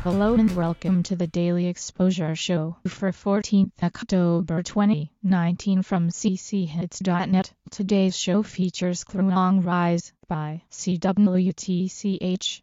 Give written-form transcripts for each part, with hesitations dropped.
Hello and welcome to the Daily Exposure Show for 14th October 2019 from cchits.net. Today's show features Kluang Rise by CWTCH.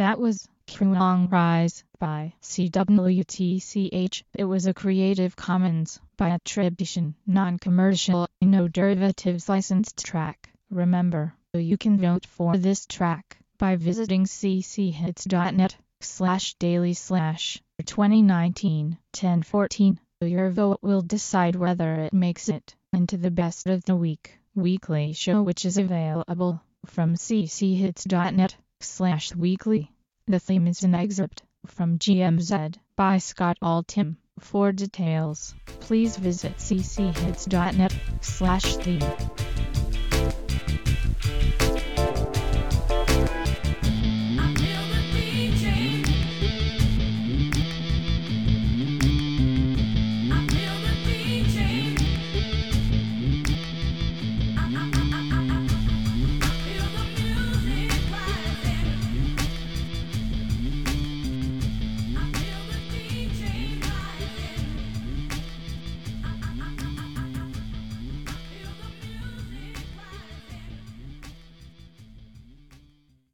That was Kruong Rise by CWTCH. It was a Creative Commons by attribution, non-commercial, no derivatives licensed track. Remember, you can vote for this track by visiting cchits.net/daily/2019-1014. Your vote will decide whether it makes it into the Best of the Week weekly show, which is available from cchits.net/weekly. The theme is an excerpt from GMZ by Scott Altham. For details, please visit cchits.net/theme.